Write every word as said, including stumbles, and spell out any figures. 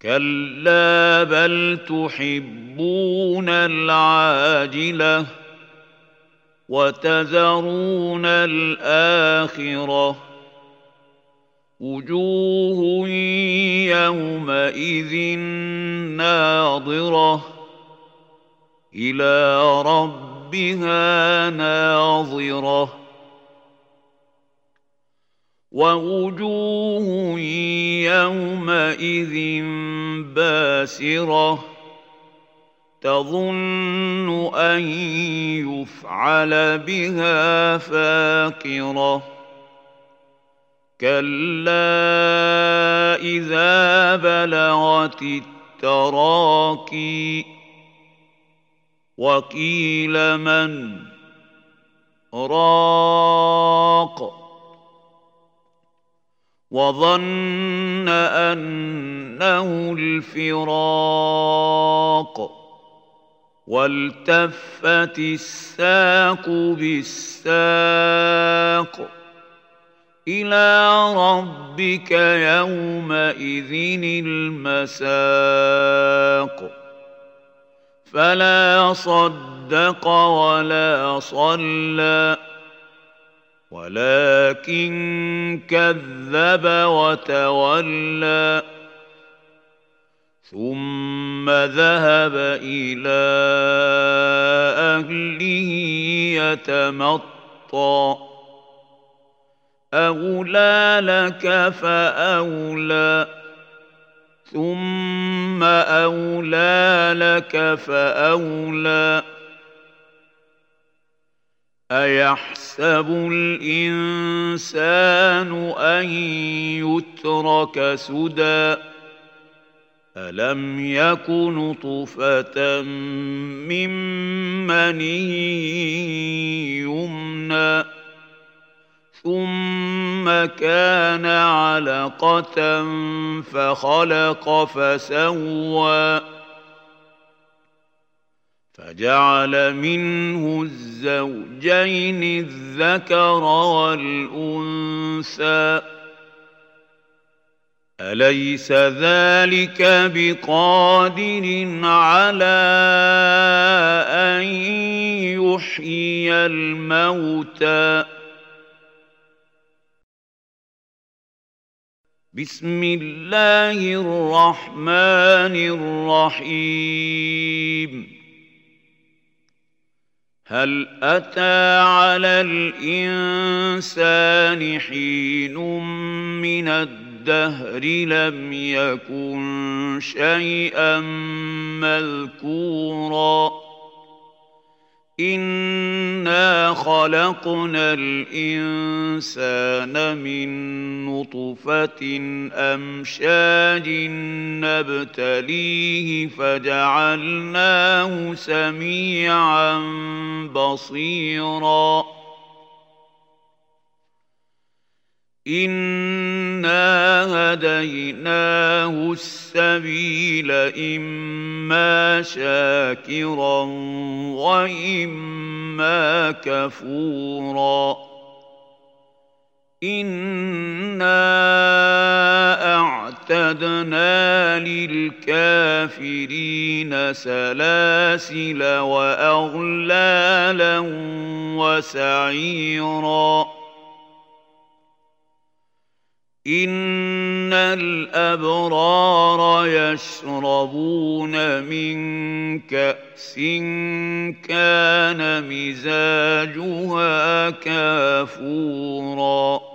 كلا بل تحبون العاجلة وتذرون الآخرة وجوه يومئذ ناظرة إلى ربها ناظرة ووجوه يومئذ باسرة تظن أن يفعل بها فاقرة كلا إذا بلغت التراقي وقيل من راق وظن أنه الفراق والتفت الساق بالساق إلى ربك يومئذ المساق فلا صدق ولا صلى ولكن كذب وتولى ثم ذهب إلى أهله يتمطى أولى لك فأولى ثم أولى لك فأولى أيحسب الإنسان أن يترك سدى ألم يك نطفة من مني يمنى ثم كان علقة فخلق فسوى فجعل منه الزوجين الذكر والأنثى أليس ذلك بقادر على أن يحيي الموتى بسم الله الرحمن الرحيم هل أتى على الإنسان حين من الدهر لم يكن شيئا مذكورا إنا خلقنا الإنسان من نطفة أمشاج نبتليه فجعلناه سميعا بصيرا إنا هديناه السبيل إما شاكرا وإما كفورا إنا أعتدنا للكافرين سلاسل وأغلالا وسعيرا إن الأبرار يشربون من كأس كان مزاجها كافورا